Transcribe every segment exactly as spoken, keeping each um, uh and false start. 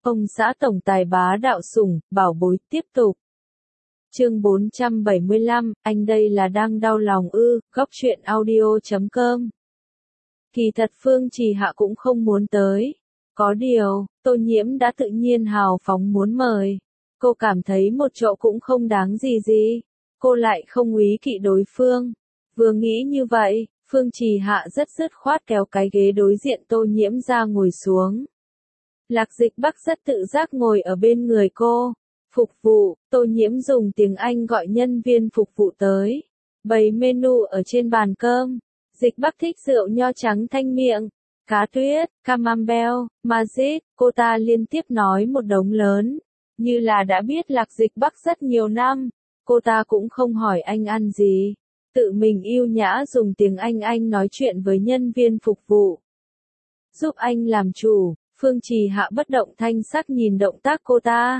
Ông xã tổng tài bá đạo sủng, bảo bối, tiếp tục. Chương bốn trăm bảy mươi lăm, anh đây là đang đau lòng ư, góc truyện audio chấm com. Kỳ thật Phương Trì Hạ cũng không muốn tới. Có điều, Tô Nhiễm đã tự nhiên hào phóng muốn mời. Cô cảm thấy một chỗ cũng không đáng gì gì. Cô lại không úy kỵ đối phương. Vừa nghĩ như vậy, Phương Trì Hạ rất dứt khoát kéo cái ghế đối diện Tô Nhiễm ra ngồi xuống. Lạc Dịch Bắc rất tự giác ngồi ở bên người cô. Phục vụ, Tô Nhiễm dùng tiếng Anh gọi nhân viên phục vụ tới. Bày menu ở trên bàn cơm. Dịch Bắc thích rượu nho trắng thanh miệng, cá tuyết, camembert, magic, cô ta liên tiếp nói một đống lớn. Như là đã biết Lạc Dịch Bắc rất nhiều năm, cô ta cũng không hỏi anh ăn gì. Tự mình yêu nhã dùng tiếng Anh Anh nói chuyện với nhân viên phục vụ. Giúp anh làm chủ, Phương Trì Hạ bất động thanh sắc nhìn động tác cô ta.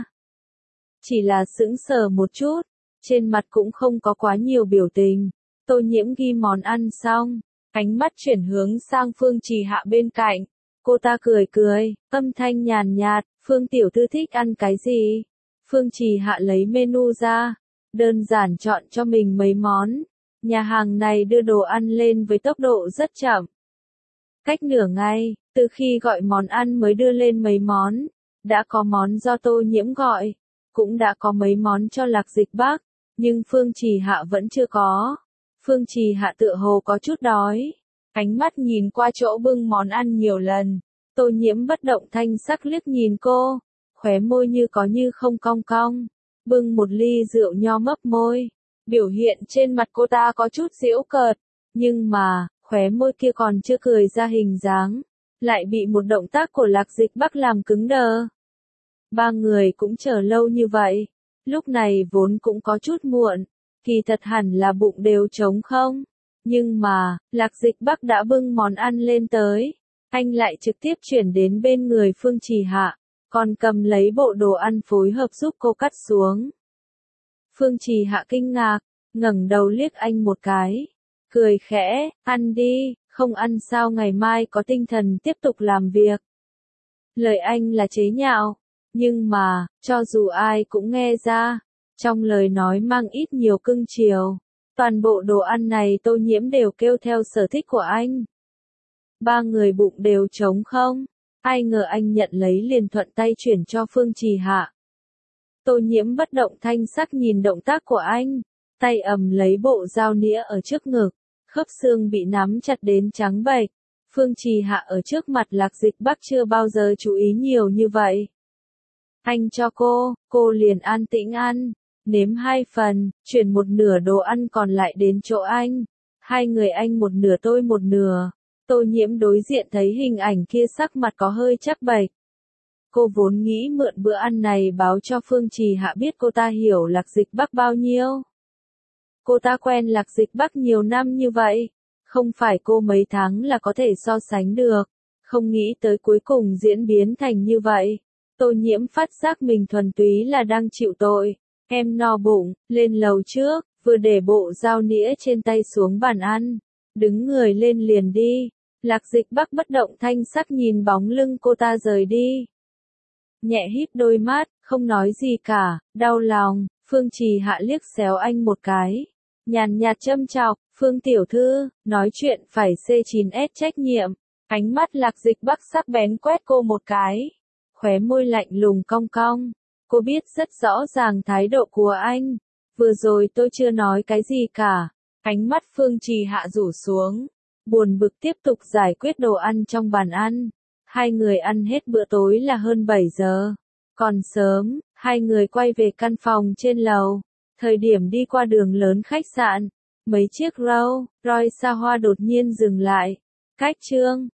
Chỉ là sững sờ một chút, trên mặt cũng không có quá nhiều biểu tình. Tô Nhiễm ghi món ăn xong, ánh mắt chuyển hướng sang Phương Trì Hạ bên cạnh. Cô ta cười cười, âm thanh nhàn nhạt, Phương tiểu thư thích ăn cái gì? Phương Trì Hạ lấy menu ra, đơn giản chọn cho mình mấy món. Nhà hàng này đưa đồ ăn lên với tốc độ rất chậm. Cách nửa ngày, từ khi gọi món ăn mới đưa lên mấy món, đã có món do Tô Nhiễm gọi, cũng đã có mấy món cho Lạc Dịch Bắc, nhưng Phương Trì Hạ vẫn chưa có. Phương Trì Hạ tựa hồ có chút đói, ánh mắt nhìn qua chỗ bưng món ăn nhiều lần. Tô Nhiễm bất động thanh sắc liếc nhìn cô, khóe môi như có như không cong cong, bưng một ly rượu nho mấp môi. Biểu hiện trên mặt cô ta có chút giễu cợt, nhưng mà, khóe môi kia còn chưa cười ra hình dáng, lại bị một động tác của Lạc Dịch Bắc làm cứng đờ. Ba người cũng chờ lâu như vậy, lúc này vốn cũng có chút muộn, kỳ thật hẳn là bụng đều trống không, nhưng mà, Lạc Dịch Bắc đã bưng món ăn lên tới, anh lại trực tiếp chuyển đến bên người Phương Trì Hạ, còn cầm lấy bộ đồ ăn phối hợp giúp cô cắt xuống. Phương Trì Hạ kinh ngạc, ngẩng đầu liếc anh một cái, cười khẽ, ăn đi, không ăn sao ngày mai có tinh thần tiếp tục làm việc. Lời anh là chế nhạo, nhưng mà, cho dù ai cũng nghe ra, trong lời nói mang ít nhiều cưng chiều, toàn bộ đồ ăn này Tô Nhiễm đều kêu theo sở thích của anh. Ba người bụng đều trống không, ai ngờ anh nhận lấy liền thuận tay chuyển cho Phương Trì Hạ. Tô Nhiễm bất động thanh sắc nhìn động tác của anh, tay ầm lấy bộ dao nĩa ở trước ngực, khớp xương bị nắm chặt đến trắng bệch. Phương Trì Hạ ở trước mặt Lạc Dịch Bắc chưa bao giờ chú ý nhiều như vậy. Anh cho cô, cô liền an tĩnh ăn, nếm hai phần, chuyển một nửa đồ ăn còn lại đến chỗ anh. Hai người anh một nửa tôi một nửa. Tô Nhiễm đối diện thấy hình ảnh kia sắc mặt có hơi chắc bệch. Cô vốn nghĩ mượn bữa ăn này báo cho Phương Trì Hạ biết cô ta hiểu Lạc Dịch Bắc bao nhiêu. Cô ta quen Lạc Dịch Bắc nhiều năm như vậy, không phải cô mấy tháng là có thể so sánh được, không nghĩ tới cuối cùng diễn biến thành như vậy. Tô Nhiễm phát giác mình thuần túy là đang chịu tội, em no bụng, lên lầu trước, vừa để bộ dao nĩa trên tay xuống bàn ăn, đứng người lên liền đi. Lạc Dịch Bắc bất động thanh sắc nhìn bóng lưng cô ta rời đi. Nhẹ híp đôi mắt, không nói gì cả, đau lòng. Phương Trì Hạ liếc xéo anh một cái, nhàn nhạt châm chọc, Phương tiểu thư, nói chuyện phải xê chín ét trách nhiệm. Ánh mắt Lạc Dịch Bắc sắc bén quét cô một cái, khóe môi lạnh lùng cong cong. Cô biết rất rõ ràng thái độ của anh, vừa rồi tôi chưa nói cái gì cả. Ánh mắt Phương Trì Hạ rủ xuống, buồn bực tiếp tục giải quyết đồ ăn trong bàn ăn. Hai người ăn hết bữa tối là hơn bảy giờ. Còn sớm, hai người quay về căn phòng trên lầu. Thời điểm đi qua đường lớn khách sạn, mấy chiếc Rolls Royce xa hoa đột nhiên dừng lại. Cách chương